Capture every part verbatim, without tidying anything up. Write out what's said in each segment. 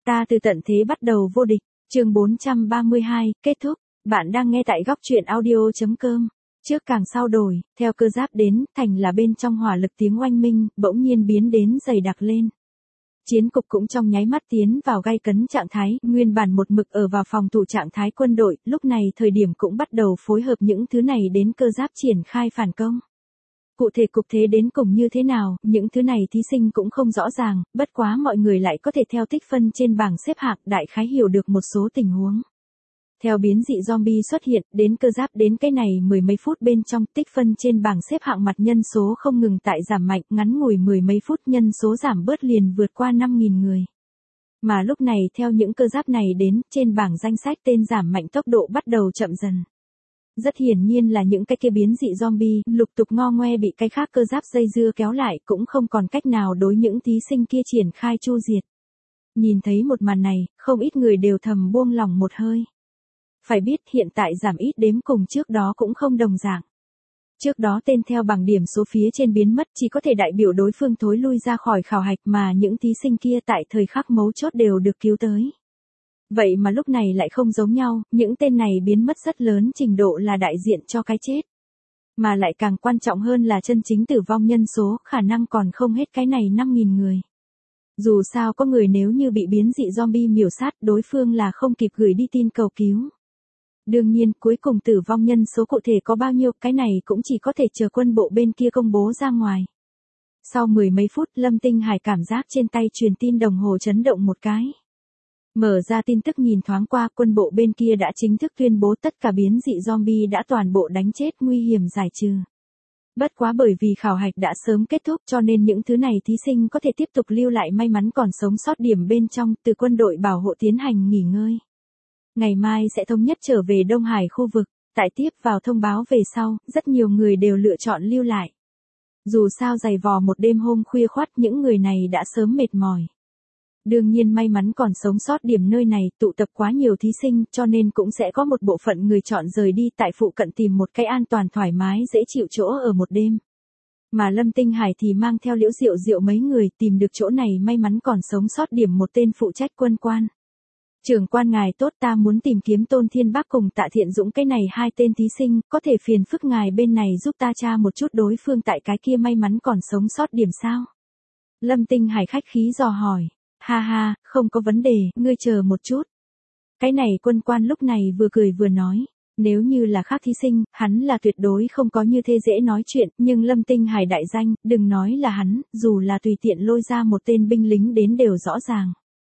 Ta từ tận thế bắt đầu vô địch, chương bốn trăm ba mươi hai, kết thúc. Bạn đang nghe tại góc truyện audio chấm com. Trước càng sau đổi, theo cơ giáp đến, thành là bên trong hỏa lực tiếng oanh minh, bỗng nhiên biến đến dày đặc lên. Chiến cục cũng trong nháy mắt tiến vào gay cấn trạng thái, nguyên bản một mực ở vào phòng thủ trạng thái quân đội, lúc này thời điểm cũng bắt đầu phối hợp những thứ này đến cơ giáp triển khai phản công. Cụ thể cục thế đến cùng như thế nào, những thứ này thí sinh cũng không rõ ràng, bất quá mọi người lại có thể theo tích phân trên bảng xếp hạng đại khái hiểu được một số tình huống. Theo biến dị zombie xuất hiện, đến cơ giáp đến cái này mười mấy phút bên trong, tích phân trên bảng xếp hạng mặt nhân số không ngừng tại giảm mạnh, ngắn ngủi mười mấy phút nhân số giảm bớt liền vượt qua năm nghìn người. Mà lúc này theo những cơ giáp này đến, trên bảng danh sách tên giảm mạnh tốc độ bắt đầu chậm dần. Rất hiển nhiên là những cái kia biến dị zombie, lục tục ngo ngoe bị cái khác cơ giáp dây dưa kéo lại, cũng không còn cách nào đối những thí sinh kia triển khai chu diệt. Nhìn thấy một màn này, không ít người đều thầm buông lòng một hơi. Phải biết hiện tại giảm ít đếm cùng trước đó cũng không đồng dạng. Trước đó tên theo bảng điểm số phía trên biến mất chỉ có thể đại biểu đối phương thối lui ra khỏi khảo hạch mà những thí sinh kia tại thời khắc mấu chốt đều được cứu tới. Vậy mà lúc này lại không giống nhau, những tên này biến mất rất lớn trình độ là đại diện cho cái chết. Mà lại càng quan trọng hơn là chân chính tử vong nhân số, khả năng còn không hết cái này năm nghìn người. Dù sao có người nếu như bị biến dị zombie miểu sát, đối phương là không kịp gửi đi tin cầu cứu. Đương nhiên, cuối cùng tử vong nhân số cụ thể có bao nhiêu, cái này cũng chỉ có thể chờ quân bộ bên kia công bố ra ngoài. Sau mười mấy phút, Lâm Tinh Hải cảm giác trên tay truyền tin đồng hồ chấn động một cái. Mở ra tin tức nhìn thoáng qua, quân bộ bên kia đã chính thức tuyên bố tất cả biến dị zombie đã toàn bộ đánh chết, nguy hiểm giải trừ. Bất quá bởi vì khảo hạch đã sớm kết thúc cho nên những thứ này thí sinh có thể tiếp tục lưu lại may mắn còn sống sót điểm bên trong, từ quân đội bảo hộ tiến hành nghỉ ngơi. Ngày mai sẽ thống nhất trở về Đông Hải khu vực, tại tiếp vào thông báo về sau, rất nhiều người đều lựa chọn lưu lại. Dù sao giày vò một đêm hôm khuya khoắt những người này đã sớm mệt mỏi. Đương nhiên may mắn còn sống sót điểm nơi này tụ tập quá nhiều thí sinh cho nên cũng sẽ có một bộ phận người chọn rời đi tại phụ cận tìm một cái an toàn thoải mái dễ chịu chỗ ở một đêm. Mà Lâm Tinh Hải thì mang theo Liễu Diệu Diệu mấy người tìm được chỗ này may mắn còn sống sót điểm một tên phụ trách quân quan. Trưởng quan ngài tốt, ta muốn tìm kiếm Tôn Thiên Bác cùng Tạ Thiện Dũng cái này hai tên thí sinh, có thể phiền phức ngài bên này giúp ta tra một chút đối phương tại cái kia may mắn còn sống sót điểm sao? Lâm Tinh Hải khách khí dò hỏi. Ha ha, không có vấn đề, ngươi chờ một chút. Cái này quân quan lúc này vừa cười vừa nói. Nếu như là khác thí sinh, hắn là tuyệt đối không có như thế dễ nói chuyện, nhưng Lâm Tinh Hải đại danh, đừng nói là hắn, dù là tùy tiện lôi ra một tên binh lính đến đều rõ ràng.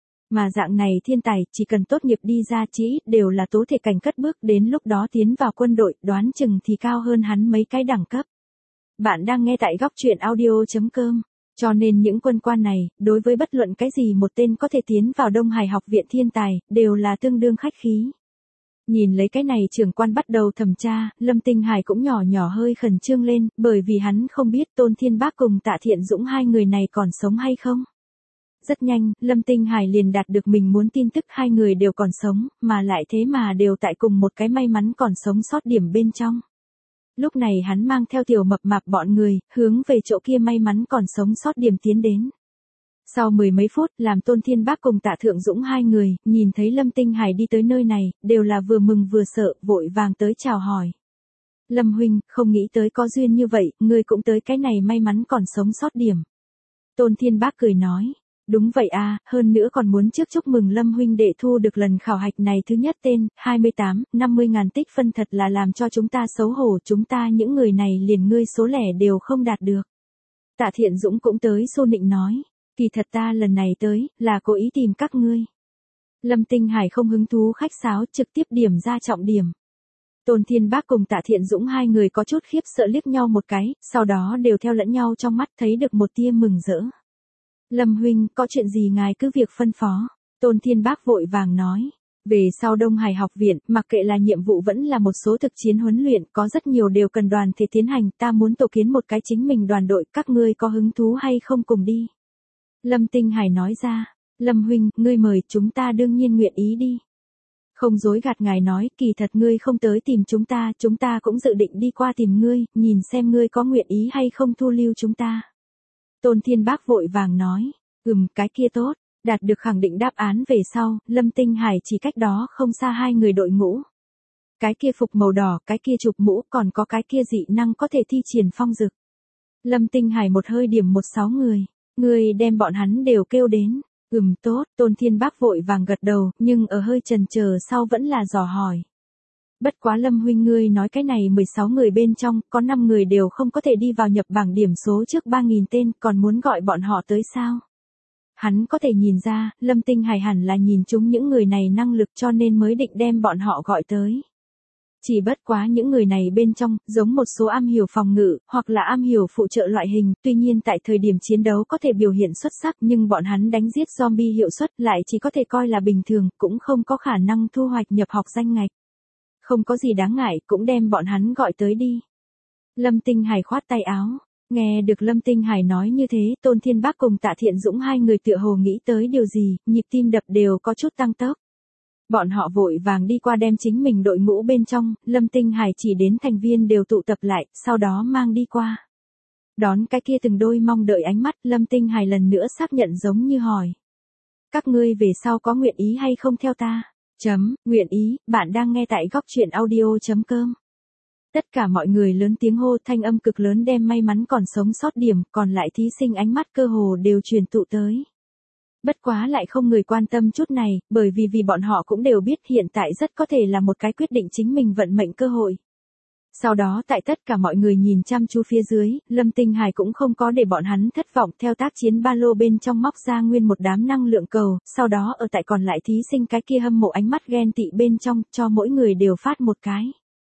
Mà dạng này thiên tài, chỉ cần tốt nghiệp đi ra chí ít đều là tố thể cảnh cất bước, đến lúc đó tiến vào quân đội, đoán chừng thì cao hơn hắn mấy cái đẳng cấp. Bạn đang nghe tại góc truyện audio chấm com. Cho nên những quân quan này, đối với bất luận cái gì một tên có thể tiến vào Đông Hải học viện thiên tài, đều là tương đương khách khí. Nhìn lấy cái này trưởng quan bắt đầu thẩm tra, Lâm Tinh Hải cũng nhỏ nhỏ hơi khẩn trương lên, bởi vì hắn không biết Tôn Thiên Bác cùng Tạ Thiện Dũng hai người này còn sống hay không. Rất nhanh, Lâm Tinh Hải liền đạt được mình muốn tin tức hai người đều còn sống, mà lại thế mà đều tại cùng một cái may mắn còn sống sót điểm bên trong. Lúc này hắn mang theo tiểu mập mạp bọn người, hướng về chỗ kia may mắn còn sống sót điểm tiến đến. Sau mười mấy phút, làm Tôn Thiên Bác cùng Tạ Thượng Dũng hai người, nhìn thấy Lâm Tinh Hải đi tới nơi này, đều là vừa mừng vừa sợ, vội vàng tới chào hỏi. Lâm huynh, không nghĩ tới có duyên như vậy, ngươi cũng tới cái này may mắn còn sống sót điểm. Tôn Thiên Bác cười nói. Đúng vậy à, hơn nữa còn muốn trước chúc mừng Lâm huynh đệ thu được lần khảo hạch này thứ nhất tên, hai mươi tám, năm mươi ngàn tích phân thật là làm cho chúng ta xấu hổ, chúng ta những người này liền ngươi số lẻ đều không đạt được. Tạ Thiện Dũng cũng tới xô nịnh nói, kỳ thật ta lần này tới, là cố ý tìm các ngươi. Lâm Tinh Hải không hứng thú khách sáo, trực tiếp điểm ra trọng điểm. Tôn Thiên Bác cùng Tạ Thiện Dũng hai người có chút khiếp sợ liếc nhau một cái, sau đó đều theo lẫn nhau trong mắt thấy được một tia mừng rỡ. Lâm huynh, có chuyện gì ngài cứ việc phân phó. Tôn Thiên Bác vội vàng nói. Về sau Đông Hải học viện, mặc kệ là nhiệm vụ vẫn là một số thực chiến huấn luyện, có rất nhiều đều cần đoàn thể tiến hành, ta muốn tổ kiến một cái chính mình đoàn đội, các ngươi có hứng thú hay không cùng đi. Lâm Tinh Hải nói ra. Lâm huynh, ngươi mời, chúng ta đương nhiên nguyện ý đi. Không dối gạt ngài nói, kỳ thật ngươi không tới tìm chúng ta, chúng ta cũng dự định đi qua tìm ngươi, nhìn xem ngươi có nguyện ý hay không thu lưu chúng ta. Tôn Thiên Bác vội vàng nói, ừm, cái kia tốt, Đạt được khẳng định đáp án về sau, Lâm Tinh Hải chỉ cách đó không xa hai người đội ngũ. Cái kia phục màu đỏ, cái kia chụp mũ, còn có cái kia dị năng có thể thi triển phong dực. Lâm Tinh Hải một hơi điểm một sáu người. Người đem bọn hắn đều kêu đến. Ừm tốt, Tôn Thiên Bác vội vàng gật đầu, nhưng ở hơi chần chờ sau vẫn là dò hỏi. Bất quá Lâm huynh ngươi nói cái này mười sáu người bên trong, có năm người đều không có thể đi vào nhập bảng điểm số trước ba nghìn tên, còn muốn gọi bọn họ tới sao? Hắn có thể nhìn ra, Lâm Tinh Hải hẳn là nhìn chúng những người này năng lực cho nên mới định đem bọn họ gọi tới. Chỉ bất quá những người này bên trong, giống một số am hiểu phòng ngự, hoặc là am hiểu phụ trợ loại hình, tuy nhiên tại thời điểm chiến đấu có thể biểu hiện xuất sắc nhưng bọn hắn đánh giết zombie hiệu suất lại chỉ có thể coi là bình thường, cũng không có khả năng thu hoạch nhập học danh ngạch. Không có gì đáng ngại, cũng đem bọn hắn gọi tới đi. Lâm Tinh Hải khoát tay áo. Nghe được Lâm Tinh Hải nói như thế, Tôn Thiên Bác cùng Tạ Thiện Dũng hai người tựa hồ nghĩ tới điều gì, nhịp tim đập đều có chút tăng tốc. Bọn họ vội vàng đi qua đem chính mình đội ngũ bên trong, Lâm Tinh Hải chỉ đến thành viên đều tụ tập lại, sau đó mang đi qua. Đón cái kia từng đôi mong đợi ánh mắt, Lâm Tinh Hải lần nữa xác nhận giống như hỏi. Các ngươi về sau có nguyện ý hay không theo ta? Chấm, nguyện ý, bạn đang nghe tại góc truyện audio.com. Tất cả mọi người lớn tiếng hô, thanh âm cực lớn đem may mắn còn sống sót điểm, còn lại thí sinh ánh mắt cơ hồ đều truyền tụ tới. Bất quá lại không người quan tâm chút này, bởi vì vì bọn họ cũng đều biết hiện tại rất có thể là một cái quyết định chính mình vận mệnh cơ hội. Sau đó tại tất cả mọi người nhìn chăm chú phía dưới, Lâm Tinh Hải cũng không có để bọn hắn thất vọng, theo tác chiến ba lô bên trong móc ra nguyên một đám năng lượng cầu, sau đó ở tại còn lại thí sinh cái kia hâm mộ ánh mắt ghen tị bên trong, cho mỗi người đều phát một cái.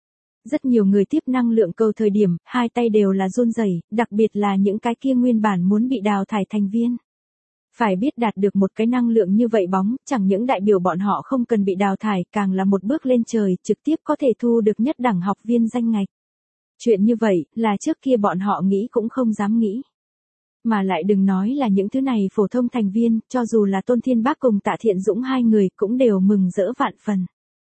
Rất nhiều người tiếp năng lượng cầu thời điểm, hai tay đều là run rẩy, đặc biệt là những cái kia nguyên bản muốn bị đào thải thành viên. Phải biết đạt được một cái năng lượng như vậy bóng, chẳng những đại biểu bọn họ không cần bị đào thải, càng là một bước lên trời, trực tiếp có thể thu được nhất đẳng học viên danh ngạch. Chuyện như vậy, là trước kia bọn họ nghĩ cũng không dám nghĩ. Mà lại đừng nói là những thứ này phổ thông thành viên, cho dù là Tôn Thiên Bác cùng Tạ Thiện Dũng hai người cũng đều mừng rỡ vạn phần.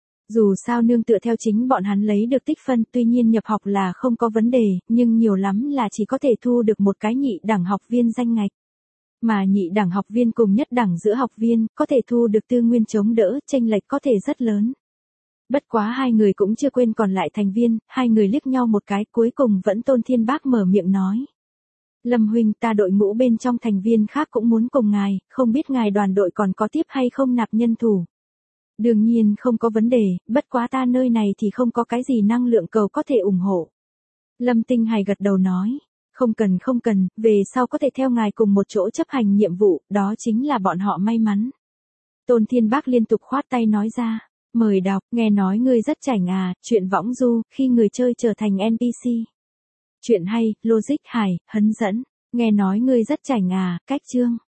Dù sao nương tựa theo chính bọn hắn lấy được tích phân, tuy nhiên nhập học là không có vấn đề, nhưng nhiều lắm là chỉ có thể thu được một cái nhị đẳng học viên danh ngạch. Mà nhị đẳng học viên cùng nhất đẳng giữa học viên, có thể thu được tư nguyên chống đỡ, chênh lệch có thể rất lớn. Bất quá hai người cũng chưa quên còn lại thành viên, hai người liếc nhau một cái, cuối cùng vẫn Tôn Thiên Bác mở miệng nói. Lâm huynh, ta đội ngũ bên trong thành viên khác cũng muốn cùng ngài, không biết ngài đoàn đội còn có tiếp hay không nạp nhân thủ. Đương nhiên không có vấn đề, bất quá ta nơi này thì không có cái gì năng lượng cầu có thể ủng hộ. Lâm Tinh Hải gật đầu nói. Không cần không cần, về sau có thể theo ngài cùng một chỗ chấp hành nhiệm vụ, đó chính là bọn họ may mắn. Tôn Thiên Bác liên tục khoát tay nói ra, mời đọc, nghe nói ngươi rất chảnh à, chuyện võng du, khi người chơi trở thành en pê xê. Chuyện hay, logic hài, hấn dẫn, nghe nói ngươi rất chảnh à, cách chương.